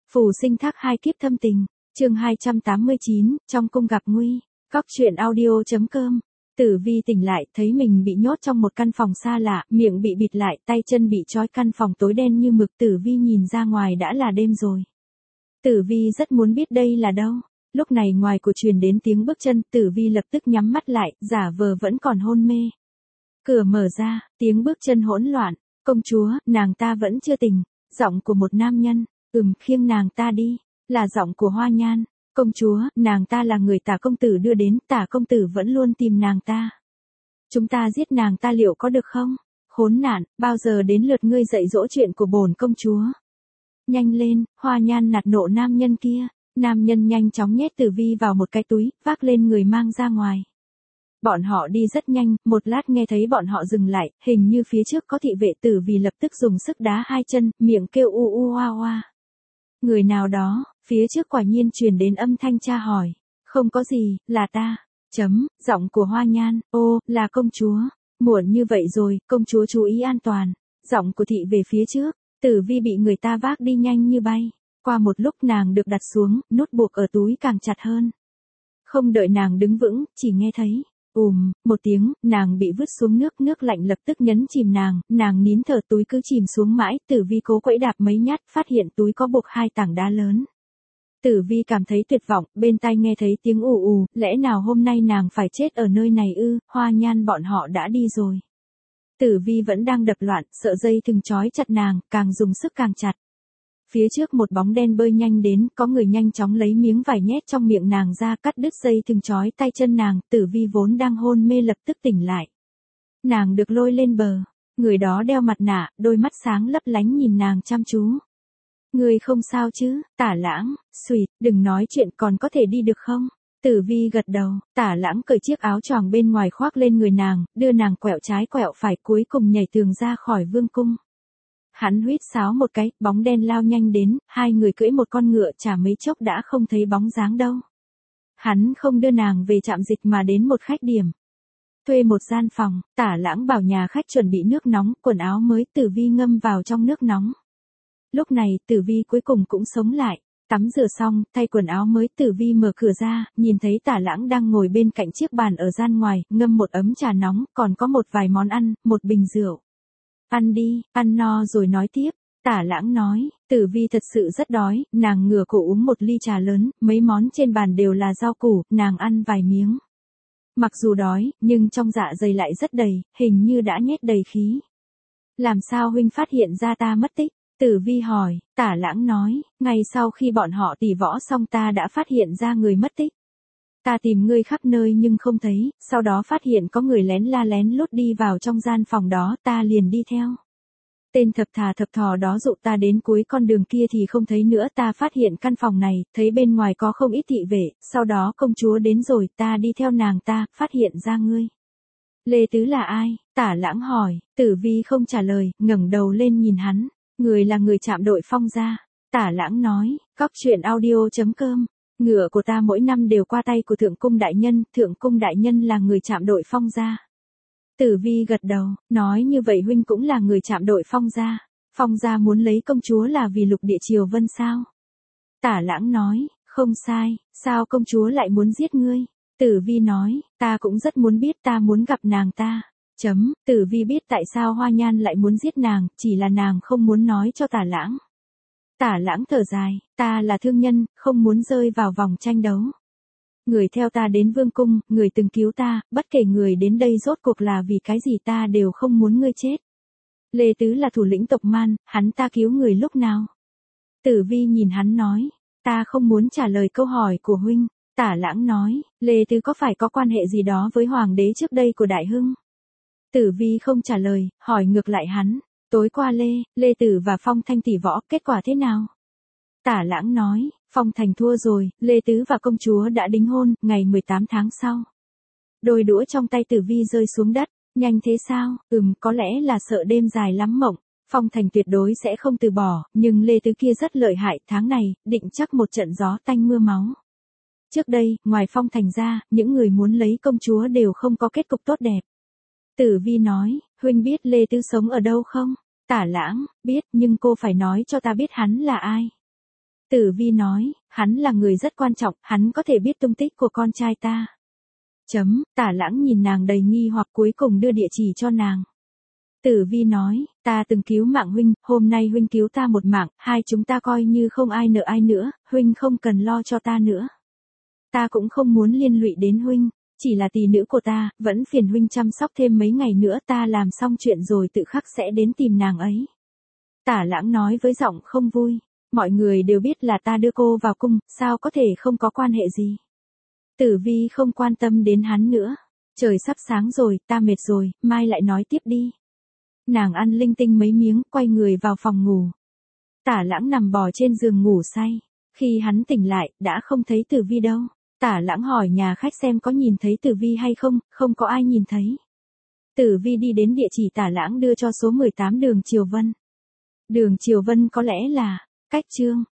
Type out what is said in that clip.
Phù sinh thác hai kiếp thâm tình, chương 289, trong cung gặp nguy, Cóc truyện audio.com. Tử Vi tỉnh lại, thấy mình bị nhốt trong một căn phòng xa lạ, miệng bị bịt lại, tay chân bị trói, căn phòng tối đen như mực. Tử Vi nhìn ra ngoài đã là đêm rồi. Tử Vi rất muốn biết đây là đâu. Lúc này ngoài của truyền đến tiếng bước chân, Tử Vi lập tức nhắm mắt lại, giả vờ vẫn còn hôn mê. Cửa mở ra, tiếng bước chân hỗn loạn. Công chúa, nàng ta vẫn chưa tỉnh. Giọng của một nam nhân. Khiêng nàng ta đi. Là giọng của Hoa Nhan. Công chúa, nàng ta là người Tả công tử đưa đến, Tả công tử vẫn luôn tìm nàng ta. Chúng ta giết nàng ta liệu có được không? Khốn nạn, bao giờ đến lượt ngươi dạy dỗ chuyện của bổn công chúa? Nhanh lên, Hoa Nhan nạt nộ nam nhân kia. Nam nhân nhanh chóng nhét Tử Vi vào một cái túi, vác lên người mang ra ngoài. Bọn họ đi rất nhanh, một lát nghe thấy bọn họ dừng lại, hình như phía trước có thị vệ. Tử Vi lập tức dùng sức đá hai chân, miệng kêu u u oa oa. Người nào đó, phía trước quả nhiên truyền đến âm thanh tra hỏi. Không có gì, là ta. Giọng của Hoa Nhan, ô, là công chúa. Muộn như vậy rồi, công chúa chú ý an toàn. Giọng của thị về phía trước, Tử Vi bị người ta vác đi nhanh như bay. Qua một lúc nàng được đặt xuống, nút buộc ở túi càng chặt hơn. Không đợi nàng đứng vững, chỉ nghe thấy một tiếng, nàng bị vứt xuống nước lạnh lập tức nhấn chìm nàng nín thở, túi cứ chìm xuống mãi. Tử Vi cố quẫy đạp mấy nhát, phát hiện túi có buộc hai tảng đá lớn. Tử Vi cảm thấy tuyệt vọng, bên tai nghe thấy tiếng ù ù, lẽ nào hôm nay nàng phải chết ở nơi này ư? Hoa Nhan bọn họ đã đi rồi. Tử Vi vẫn đang đập loạn, sợ dây thừng trói chặt nàng, càng dùng sức càng chặt. Phía trước một bóng đen bơi nhanh đến, có người nhanh chóng lấy miếng vải nhét trong miệng nàng ra, cắt đứt dây thừng trói tay chân nàng. Tử Vi vốn đang hôn mê lập tức tỉnh lại. Nàng được lôi lên bờ, người đó đeo mặt nạ, đôi mắt sáng lấp lánh nhìn nàng chăm chú. Người không sao chứ? Tả Lãng, xùyt, đừng nói chuyện, còn có thể đi được không? Tử Vi gật đầu. Tả Lãng cởi chiếc áo choàng bên ngoài khoác lên người nàng, đưa nàng quẹo trái quẹo phải, cuối cùng nhảy tường ra khỏi vương cung. Hắn huýt sáo một cái, bóng đen lao nhanh đến, hai người cưỡi một con ngựa, chả mấy chốc đã không thấy bóng dáng đâu. Hắn không đưa nàng về trạm dịch mà đến một khách điểm. Thuê một gian phòng, Tả Lãng bảo nhà khách chuẩn bị nước nóng, quần áo mới. Tử Vi ngâm vào trong nước nóng. Lúc này, Tử Vi cuối cùng cũng sống lại. Tắm rửa xong, thay quần áo mới, Tử Vi mở cửa ra, nhìn thấy Tả Lãng đang ngồi bên cạnh chiếc bàn ở gian ngoài, ngâm một ấm trà nóng, còn có một vài món ăn, một bình rượu. Ăn đi, ăn no rồi nói tiếp. Tả Lãng nói. Tử Vi thật sự rất đói, nàng ngửa cổ uống một ly trà lớn, mấy món trên bàn đều là rau củ, nàng ăn vài miếng. Mặc dù đói, nhưng trong dạ dày lại rất đầy, hình như đã nhét đầy khí. Làm sao huynh phát hiện ra ta mất tích? Tử Vi hỏi. Tả Lãng nói, ngay sau khi bọn họ tỉ võ xong ta đã phát hiện ra người mất tích. Ta tìm ngươi khắp nơi nhưng không thấy, sau đó phát hiện có người lén lút đi vào trong gian phòng đó, ta liền đi theo. Tên thập thò đó dụ ta đến cuối con đường kia thì không thấy nữa, ta phát hiện căn phòng này, thấy bên ngoài có không ít thị vệ, sau đó công chúa đến rồi, ta đi theo nàng ta, phát hiện ra ngươi. Lê Tứ là ai? Tả Lãng hỏi. Tử Vi không trả lời, ngẩng đầu lên nhìn hắn. Người là người trạm đội Phong gia. Tả Lãng nói. Cóc truyện audio.com. Ngựa của ta mỗi năm đều qua tay của Thượng cung đại nhân, Thượng cung đại nhân là người trạm đội Phong gia. Tử Vi gật đầu, nói như vậy huynh cũng là người trạm đội Phong gia. Phong gia muốn lấy công chúa là vì Lục Địa Triều Vân sao? Tả Lãng nói, không sai, sao công chúa lại muốn giết ngươi? Tử Vi nói, ta cũng rất muốn biết, ta muốn gặp nàng ta. Tử Vi biết tại sao Hoa Nhan lại muốn giết nàng, chỉ là nàng không muốn nói cho Tả Lãng. Tả Lãng thở dài, ta là thương nhân, không muốn rơi vào vòng tranh đấu. Người theo ta đến vương cung, người từng cứu ta, bất kể người đến đây rốt cuộc là vì cái gì ta đều không muốn ngươi chết. Lê Tứ là thủ lĩnh tộc Man, hắn ta cứu người lúc nào? Tử Vi nhìn hắn nói, ta không muốn trả lời câu hỏi của huynh. Tả Lãng nói, Lê Tứ có phải có quan hệ gì đó với hoàng đế trước đây của Đại Hưng? Tử Vi không trả lời, hỏi ngược lại hắn, tối qua Lê Tử và Phong Thanh tỷ võ, kết quả thế nào? Tả Lãng nói, Phong Thành thua rồi, Lê Tứ và công chúa đã đính hôn, ngày 18 tháng sau. Đôi đũa trong tay Tử Vi rơi xuống đất, nhanh thế sao? Có lẽ là sợ đêm dài lắm mộng. Phong Thành tuyệt đối sẽ không từ bỏ, nhưng Lê Tứ kia rất lợi hại, tháng này, định chắc một trận gió tanh mưa máu. Trước đây, ngoài Phong Thành ra, những người muốn lấy công chúa đều không có kết cục tốt đẹp. Tử Vi nói, huynh biết Lê Tứ sống ở đâu không? Tả Lãng, biết, nhưng cô phải nói cho ta biết hắn là ai. Tử Vi nói, hắn là người rất quan trọng, hắn có thể biết tung tích của con trai ta. Tả Lãng nhìn nàng đầy nghi hoặc cuối cùng đưa địa chỉ cho nàng. Tử Vi nói, ta từng cứu mạng huynh, hôm nay huynh cứu ta một mạng, hai chúng ta coi như không ai nợ ai nữa, huynh không cần lo cho ta nữa. Ta cũng không muốn liên lụy đến huynh, chỉ là tỷ nữ của ta, vẫn phiền huynh chăm sóc thêm mấy ngày nữa, ta làm xong chuyện rồi tự khắc sẽ đến tìm nàng ấy. Tả Lãng nói với giọng không vui, mọi người đều biết là ta đưa cô vào cung, sao có thể không có quan hệ gì. Tử Vi không quan tâm đến hắn nữa. Trời sắp sáng rồi, ta mệt rồi, mai lại nói tiếp đi. Nàng ăn linh tinh mấy miếng, quay người vào phòng ngủ. Tả Lãng nằm bò trên giường ngủ say. Khi hắn tỉnh lại, đã không thấy Tử Vi đâu. Tả Lãng hỏi nhà khách xem có nhìn thấy Tử Vi hay không, không có ai nhìn thấy. Tử Vi đi đến địa chỉ Tả Lãng đưa cho số 18 đường Triều Vân. Đường Triều Vân có lẽ là cách Trương